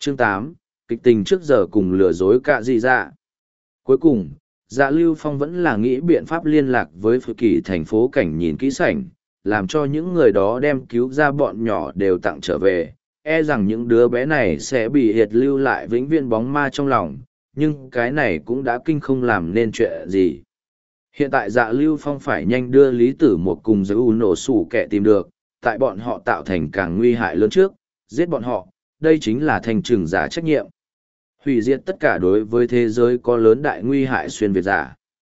Chương 8, kịch tình trước giờ cùng lừa dối cả gì dạ. Cuối cùng, Dạ Lưu Phong vẫn là nghĩ biện pháp liên lạc với Phự Kỳ thành phố cảnh nhìn kỹ sảnh, làm cho những người đó đem cứu ra bọn nhỏ đều tặng trở về. E rằng những đứa bé này sẽ bị hiệt lưu lại vĩnh viễn bóng ma trong lòng, nhưng cái này cũng đã kinh không làm nên chuyện gì. Hiện tại Dạ Lưu Phong phải nhanh đưa Lý Tử Một cùng giới u nổ sủ kẻ tìm được, tại bọn họ tạo thành càng nguy hại lớn trước, giết bọn họ, đây chính là thành trừng giả trách nhiệm. Hủy diệt tất cả đối với thế giới có lớn đại nguy hại xuyên Việt giả.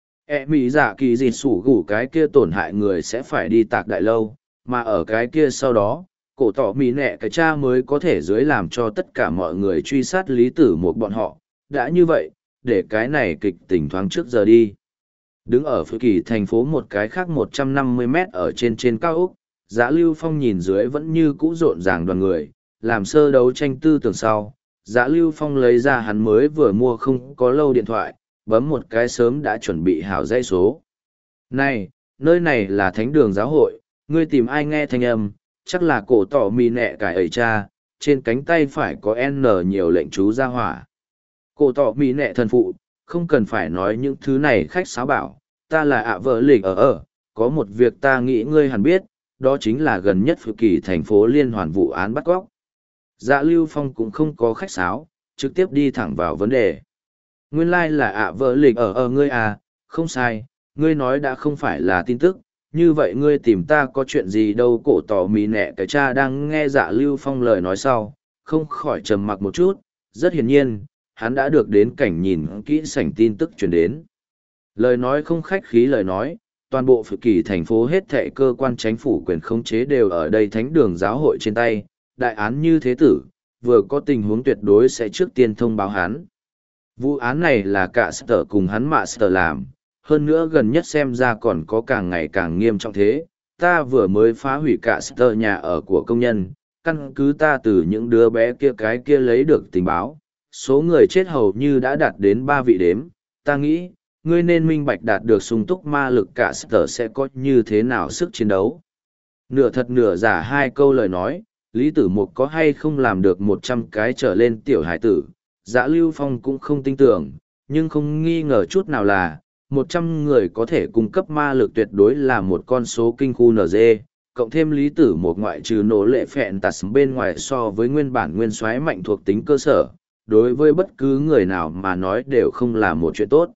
Mỹ giả kỳ dịt sủ gủ cái kia tổn hại người sẽ phải đi tạc đại lâu, mà ở cái kia sau đó, cổ tỏ mỹ nẹ cái cha mới có thể dưới làm cho tất cả mọi người truy sát Lý Tử Một bọn họ. Đã như vậy, để cái này kịch tình thoáng trước giờ đi. Đứng ở phía kỳ thành phố một cái khác 150 mét ở trên cao ốc, Dạ Lưu Phong nhìn dưới vẫn như cũ rộn ràng đoàn người, làm sơ đấu tranh tư tưởng sau. Dạ Lưu Phong lấy ra hắn mới vừa mua không có lâu điện thoại, bấm một cái sớm đã chuẩn bị hảo dây số. Này, nơi này là thánh đường giáo hội, ngươi tìm ai nghe thanh âm, chắc là cổ tỏ mì nẹ cải ấy cha, trên cánh tay phải có N nhiều lệnh chú ra hỏa. Cổ tỏ mì nẹ thần phụ, không cần phải nói những thứ này khách sáo bảo, ta là ạ vợ lịch ở, có một việc ta nghĩ ngươi hẳn biết, đó chính là gần nhất Phự Kỳ thành phố liên hoàn vụ án bắt cóc. Dạ Lưu Phong cũng không có khách sáo, trực tiếp đi thẳng vào vấn đề. Nguyên lai là ạ vợ lịch ở ngươi à, không sai, ngươi nói đã không phải là tin tức, như vậy ngươi tìm ta có chuyện gì đâu. Cổ tỏ mì nẹ cái cha đang nghe Dạ Lưu Phong lời nói sau, không khỏi trầm mặc một chút, rất hiển nhiên, hắn đã được đến cảnh nhìn kỹ sảnh tin tức truyền đến. Lời nói không khách khí lời nói, toàn bộ Phự Kỳ thành phố hết thệ cơ quan chính phủ quyền khống chế đều ở đây thánh đường giáo hội trên tay, đại án như thế tử, vừa có tình huống tuyệt đối sẽ trước tiên thông báo hắn. Vụ án này là cả Sở cùng hắn mạ Sở làm, hơn nữa gần nhất xem ra còn có càng ngày càng nghiêm trọng thế. Ta vừa mới phá hủy cả Sở nhà ở của công nhân, căn cứ ta từ những đứa bé kia cái kia lấy được tình báo. Số người chết hầu như đã đạt đến 3 vị đếm, ta nghĩ, ngươi nên minh bạch đạt được sung túc ma lực cả Sở sẽ có như thế nào sức chiến đấu. Nửa thật nửa giả hai câu lời nói, Lý Tử Mục có hay không làm được 100 cái trở lên tiểu hải tử, Dạ Lưu Phong cũng không tin tưởng, nhưng không nghi ngờ chút nào là, 100 người có thể cung cấp ma lực tuyệt đối là một con số kinh khu NG, cộng thêm Lý Tử Mục ngoại trừ nổ lệ phẹn tạt bên ngoài so với nguyên bản nguyên soái mạnh thuộc tính cơ sở, đối với bất cứ người nào mà nói đều không là một chuyện tốt.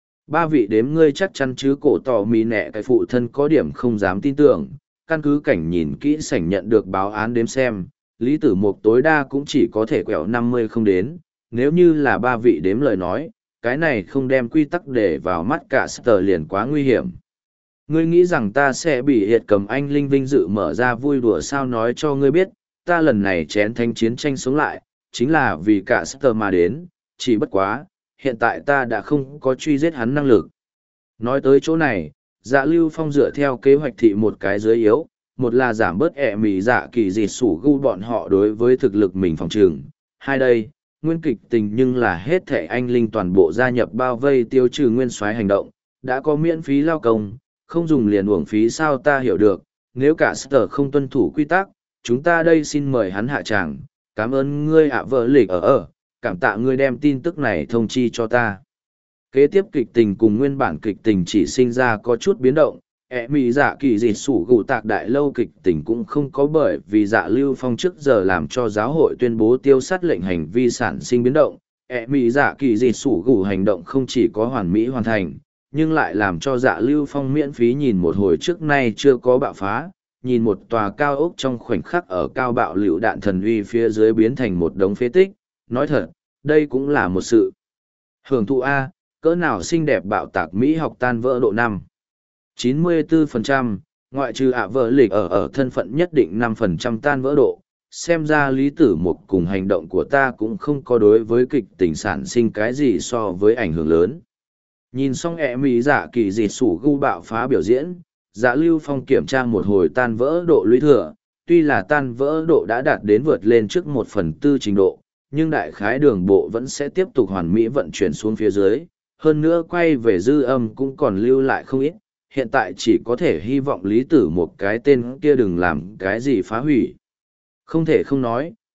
3 vị đếm ngươi chắc chắn chứ? Cổ tỏ mì nẹ cái phụ thân có điểm không dám tin tưởng, căn cứ cảnh nhìn kỹ sảnh nhận được báo án đếm xem, Lý Tử Mục tối đa cũng chỉ có thể quẹo 50 không đến, nếu như là 3 vị đếm lời nói, cái này không đem quy tắc để vào mắt cả Sở liền quá nguy hiểm. Ngươi nghĩ rằng ta sẽ bị hiệt cầm anh linh vinh dự mở ra vui đùa sao? Nói cho ngươi biết, ta lần này chén thánh chiến tranh sống lại, chính là vì cả Sở mà đến, chỉ bất quá, hiện tại ta đã không có truy giết hắn năng lực. Nói tới chỗ này, Dạ Lưu Phong dựa theo kế hoạch thị một cái dưới yếu, một là giảm bớt mì dạ kỳ dịt sủ gu bọn họ đối với thực lực mình phòng trường. Hai đây, nguyên kịch tình nhưng là hết thể anh linh toàn bộ gia nhập bao vây tiêu trừ nguyên soái hành động, đã có miễn phí lao công, không dùng liền uổng phí sao? Ta hiểu được, nếu cả Sở không tuân thủ quy tắc, chúng ta đây xin mời hắn hạ tràng. Cảm ơn ngươi ạ vợ lịch ở, cảm tạ ngươi đem tin tức này thông chi cho ta. Kế tiếp kịch tình cùng nguyên bản kịch tình chỉ sinh ra có chút biến động, Mỹ dạ kỳ dịt sủ gù tạc đại lâu kịch tình cũng không có, bởi vì Dạ Lưu Phong trước giờ làm cho giáo hội tuyên bố tiêu sát lệnh hành vi sản sinh biến động. Mỹ dạ kỳ dịt sủ gù hành động không chỉ có hoàn mỹ hoàn thành, nhưng lại làm cho Dạ Lưu Phong miễn phí nhìn một hồi trước nay chưa có bạo phá, nhìn một tòa cao ốc trong khoảnh khắc ở cao bạo lựu đạn thần uy phía dưới biến thành một đống phế tích. Nói thật, đây cũng là một sự hưởng thụ A, cỡ nào xinh đẹp bạo tạc Mỹ học tan vỡ độ 5. 94%, ngoại trừ ạ vợ lịch ở thân phận nhất định 5% tan vỡ độ. Xem ra Lý Tử Mục cùng hành động của ta cũng không có đối với kịch tình sản sinh cái gì so với ảnh hưởng lớn. Nhìn xong Mỹ dạ kỳ dịt sủ gu bạo phá biểu diễn, Dạ Lưu Phong kiểm tra một hồi tan vỡ độ lũy thừa, tuy là tan vỡ độ đã đạt đến vượt lên trước 1/4 trình độ, nhưng đại khái đường bộ vẫn sẽ tiếp tục hoàn mỹ vận chuyển xuống phía dưới, hơn nữa quay về dư âm cũng còn lưu lại không ít, hiện tại chỉ có thể hy vọng Lý Tử một cái tên kia đừng làm cái gì phá hủy. Không thể không nói,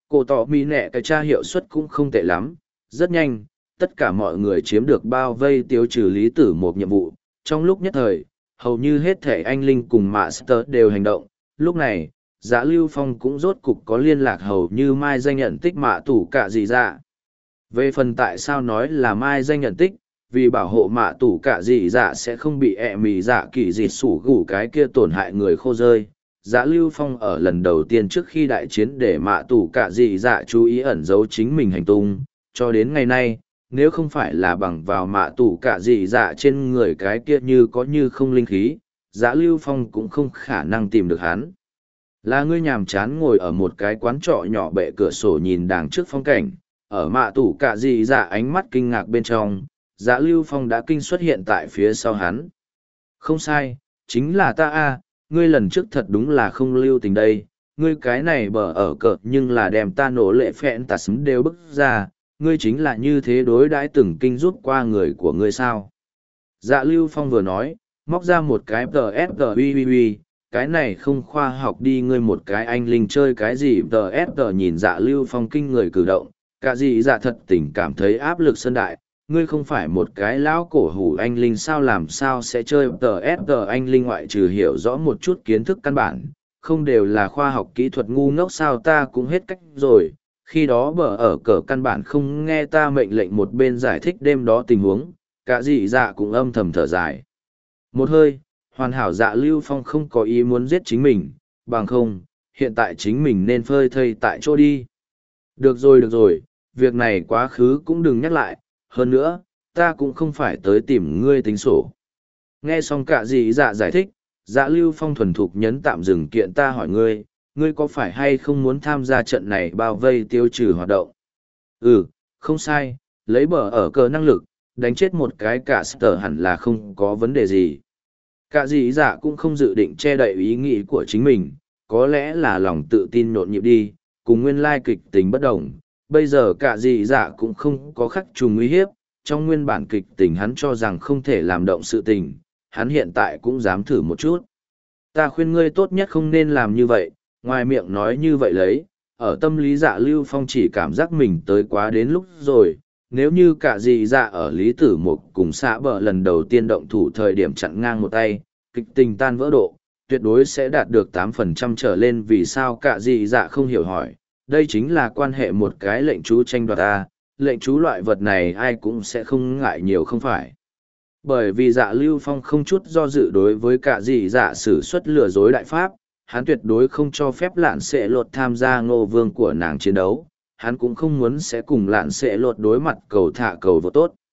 Cổ tỏ mì nẹ cái tra hiệu suất cũng không tệ lắm, rất nhanh, tất cả mọi người chiếm được bao vây tiêu trừ Lý Tử một nhiệm vụ. Trong lúc nhất thời, hầu như hết thể anh Linh cùng Master đều hành động. Lúc này, Dạ Lưu Phong cũng rốt cục có liên lạc hầu như mai danh nhận tích mạ tủ cả gì dạ. Về phần tại sao nói là mai danh nhận tích, vì bảo hộ mạ tủ cả gì dạ sẽ không bị ẹ mì dạ kỳ dịt sủ gủ cái kia tổn hại người khô rơi. Dạ Lưu Phong ở lần đầu tiên trước khi đại chiến để mạ tủ cả gì dạ chú ý ẩn giấu chính mình hành tung, cho đến ngày nay, nếu không phải là bằng vào mạ tủ cả gì dạ trên người cái kia như có như không linh khí, Dạ Lưu Phong cũng không khả năng tìm được hắn. Là ngươi nhàm chán ngồi ở một cái quán trọ nhỏ bệ cửa sổ nhìn đàng trước phong cảnh, ở mạ tủ cả gì dạ ánh mắt kinh ngạc bên trong, Dạ Lưu Phong đã kinh xuất hiện tại phía sau hắn. Không sai, chính là ta a, ngươi lần trước thật đúng là không lưu tình đây, ngươi cái này bờ ở cợt nhưng là đem ta nổ lệ phẹn tà sấm đều bức ra, ngươi chính là như thế đối đãi từng kinh rút qua người của ngươi sao. Dạ Lưu Phong vừa nói, móc ra một cái TSG uy, cái này không khoa học đi, ngươi một cái anh linh chơi cái gì. TSG nhìn Dạ Lưu Phong kinh người cử động, cả gì dạ thật tình cảm thấy áp lực sơn đại, ngươi không phải một cái lão cổ hủ anh linh sao, làm sao sẽ chơi TSG anh linh, ngoại trừ hiểu rõ một chút kiến thức căn bản, không đều là khoa học kỹ thuật ngu ngốc sao, ta cũng hết cách rồi. Khi đó bờ ở cờ căn bản không nghe ta mệnh lệnh, một bên giải thích đêm đó tình huống, cả dị dạ cũng âm thầm thở dài một hơi. Hoàn hảo Dạ Lưu Phong không có ý muốn giết chính mình, bằng không, hiện tại chính mình nên phơi thây tại chỗ đi. Được rồi, việc này quá khứ cũng đừng nhắc lại, hơn nữa, ta cũng không phải tới tìm ngươi tính sổ. Nghe xong cả dị dạ giải thích, Dạ Lưu Phong thuần thục nhấn tạm dừng kiện, ta hỏi ngươi, ngươi có phải hay không muốn tham gia trận này bao vây tiêu trừ hoạt động? Ừ, không sai, lấy bờ ở cờ năng lực, đánh chết một cái cả sở hẳn là không có vấn đề gì. Cả dĩ dạ cũng không dự định che đậy ý nghĩ của chính mình, có lẽ là lòng tự tin nhộn nhịp đi, cùng nguyên lai kịch tính bất đồng. Bây giờ cả dĩ dạ cũng không có khắc trùng uy hiếp, trong nguyên bản kịch tình hắn cho rằng không thể làm động sự tình, hắn hiện tại cũng dám thử một chút. Ta khuyên ngươi tốt nhất không nên làm như vậy, ngoài miệng nói như vậy lấy, ở tâm lý Dạ Lưu Phong chỉ cảm giác mình tới quá đến lúc rồi. Nếu như cả dì dạ ở Lý Tử Mục cùng xã bờ lần đầu tiên động thủ thời điểm chặn ngang một tay, kịch tình tan vỡ độ, tuyệt đối sẽ đạt được 8% trở lên. Vì sao cả dì dạ không hiểu hỏi, đây chính là quan hệ một cái lệnh chú tranh đoạt ta, lệnh chú loại vật này ai cũng sẽ không ngại nhiều không phải. Bởi vì Dạ Lưu Phong không chút do dự đối với cả dì dạ sử xuất lừa dối đại pháp, hắn tuyệt đối không cho phép Lạn Sệ Lột tham gia Ngô Vương của nàng chiến đấu. Hắn cũng không muốn sẽ cùng Lạn Sệ Lột đối mặt cầu thả cầu vô tốt.